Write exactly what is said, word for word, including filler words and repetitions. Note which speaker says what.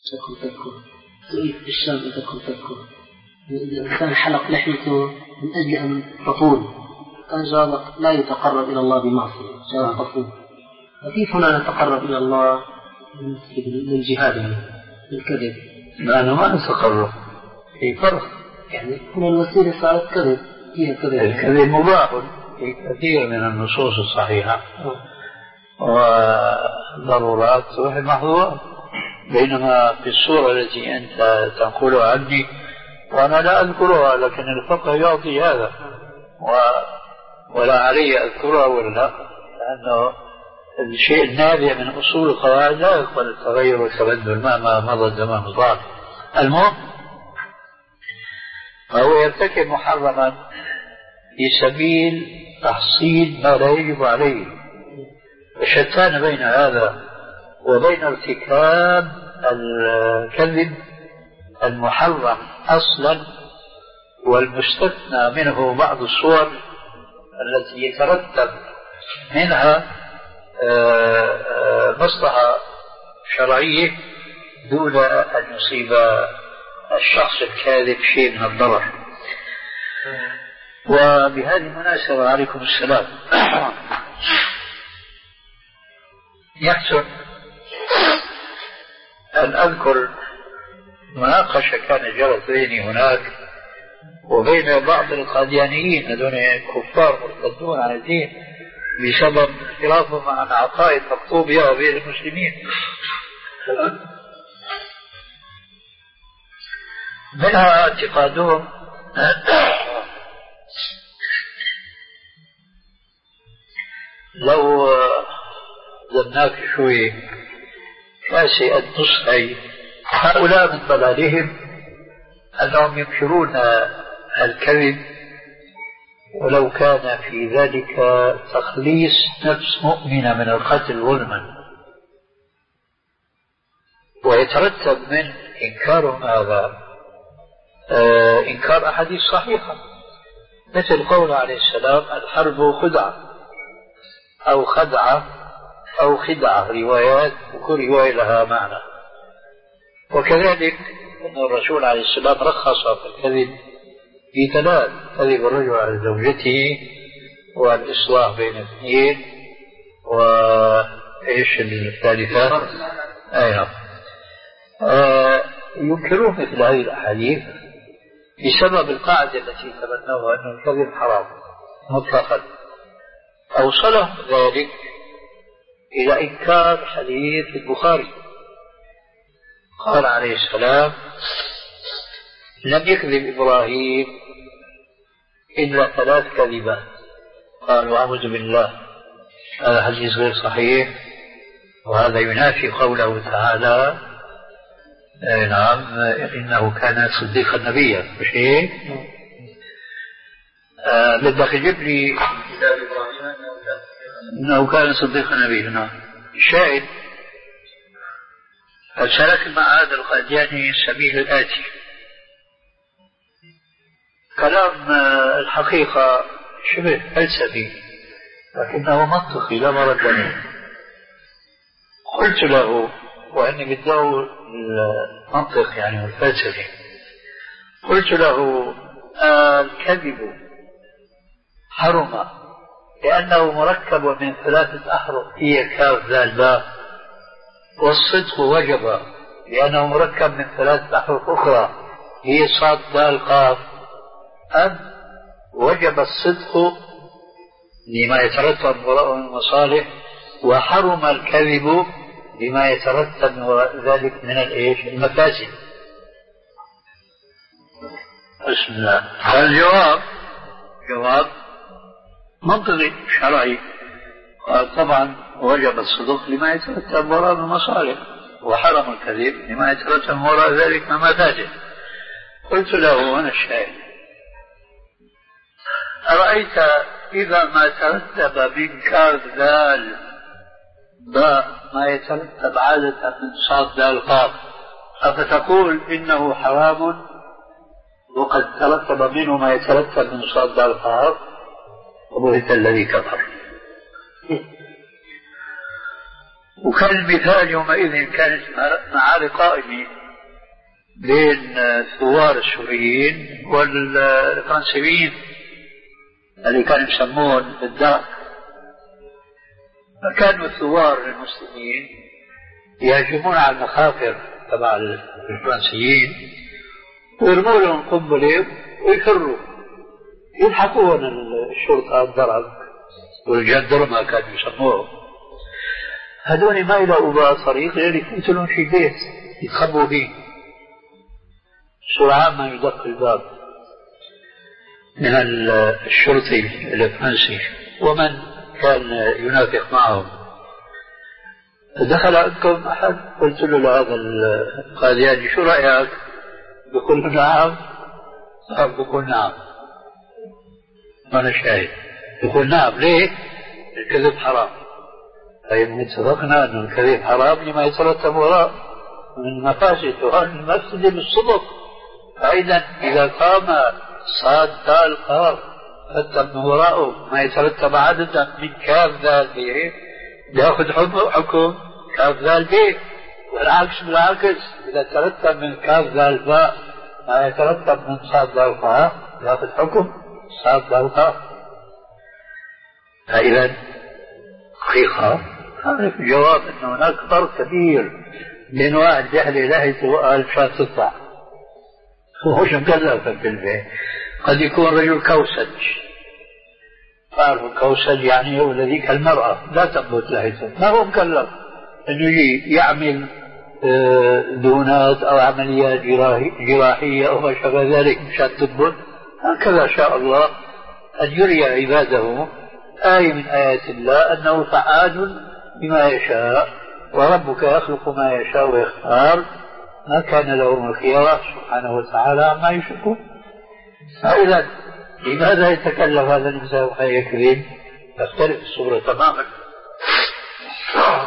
Speaker 1: تذكر تذكر سئلت في الشام تذكر تذكر الإنسان حلق لحيته من أجل أن تطول، كان جوابك لا يتقرب إلى الله بمعصية، جواب تطول. وكيف هنا نتقرب إلى الله للجهاد بالكذب؟
Speaker 2: لأنه ما نتقرب في فرق،
Speaker 1: يعني هنا الوسيلة صارت كذب، هي كذب.
Speaker 2: الكذب مباح في كثير من النصوص الصحيحة وضرورات وهي محظورات، بينما في الصورة التي أنت تنقلها عني وأنا لا أذكرها، لكن الفقه يعطي هذا و... ولا علي أذكرها ولا لا، لأنه الشيء النابع من أصول القواعد لا يقبل التغير والتبدل مهما مضى الزمان وطال. المهم فهو يرتكب محرما في سبيل تحصيل ما لا يجب عليه، وشتان بين هذا وبين ارتكاب الكذب المحرم أصلا والمستثنى منه بعض الصور التي يترتب منها مصلحة شرعية دون أن يصيب الشخص الكاذب شيء من الضرر. وبهذه المناسبة عليكم السلام يحسن أن أذكر مناقشة كان جرت بيني هناك وبين بعض القاديانيين الذين كفار مرتدون عن الدين بسبب اختلافهم عن عقائد مكتوبة بين المسلمين. منها اعتقادهم لو ظناك شوي كاسي النصحي هؤلاء من ضلالهم أنهم ينكرون الكذب ولو كان في ذلك تخليص نفس مؤمنة من القتل ظلما، ويترتب من إنكارهم هذا آه إنكار أحاديث صحيحة مثل قول عليه السلام الحرب خدعة أو خدعة أو خدعة، روايات وكل رواية لها معنى. وكذلك أن الرسول عليه السلام رخص في الكذب في ثلاث: كذب الرجل على زوجته، والإصلاح بين اثنين، وإيش الثالثة؟ أيوة. آه ينكرون مثل هذه الأحاديث بسبب القاعدة التي تبنوها أن الكذب حرام مطلقا. أوصلهم ذلك إلى إنكار حديث البخاري قال عليه السلام لم يكذب إبراهيم إلا ثلاث كذبات، قالوا أعوذ بالله، هذا حديث غير صحيح، وهذا ينافي قوله تعالى نعم إنه كان صديقا نبيا. مش هيك؟ آه بدك تجيب لي إنه كان صديقا نبيا. نعم. الشاهد فسلك مع هذا القادياني السبيل الآتي. كلام الحقيقة شبه فلسفي لكنه منطقي لا مرد منه. قلت له وأني بدأوا المنطق يعني الفلسفي، قلت له الكذب حرم لأنه مركب من ثلاثة أحرف هي كاف ذال باء، والصدق وجب لأنه مركب من ثلاثة أحرف أخرى هي صاد دال قاف، أم وجب الصدق لما يترتب من وراءه من المصالح، وحرم الكذب لما يترتب من وراء ذلك من الإيش المفاسد. بسم الله. الجواب جواب منطقي شرعي، طبعا وجب الصدق لما يترتب من وراء المصالح، وحرم الكذب لما يترتب من وراء ذلك من المفاسد. قلت له أنا الشاهد، أرأيت إذا ما ترتب من كاف ذال باء ما يترتب عادة من صاد دال قاف، أفتقول إنه حرام وقد ترتب منه ما يترتب من صاد دال قاف؟ وبهت الذي كفر. وكان المثال يومئذ كانت معارك قائمة بين الثوار السوريين والفرنسيين اللي كانوا يسمون بالدار. فكانوا الثوار المسلمين يهجمون على المخافر تبع الفرنسيين ويرموا لهم قنبلة ويفروا، يلحقون الشرطة الضرب والجندرمة كانوا يسموه. هذول ما يلاقوا بقى طريق غير يفوتوا لهم في بيت يتخبوا فيه. سرعان ما يدق الباب من الشرطي الفرنسي ومن كان ينافق معهم. دخل عندكم أحد؟ قلت له لهذا القادياني شو رأيك؟ بيقول له نعم. صاحب بيقول نعم، أنا شاهد. بيقول نعم. ليه؟ الكذب حرام. طيب اتفقنا أن الكذب حرام لما يترتب وراء من مفاسد، وأن المفسد بالصدق. فإذا إذا قام صاد دال قاف حتى من وراءه ما يترتب عددا من كاف ذال به يأخذ حكم كاف ذال به، والعكس بالعكس إذا ترتب من كاف ذال باء ما يترتب من صاد دال قاف يأخذ حكم صاد دال قاف. فإذا حقيقة هذا الجواب أن هناك فرق كبير بين واحد يحلي لحيته وقال مشان تطلع هو مش مكلف في البيت. قد يكون رجل كوسج، تعرف الكوسج يعني هو الذي كالمرأة لا تنبت لحيته، ما هو مكلف انه يجي يعمل دونات او عمليات جراحية او ما شابه ذلك مشان تنبت. هكذا شاء الله ان يري عباده آية من آيات الله أنه فعال بما يشاء، وربك يخلق ما يشاء ويختار، ما كان لهم الخيار سبحانه وتعالى عما يشركون. فإذا لماذا يتكلم هذا الإنسان ويكذب؟ تختلف الصورة تماما.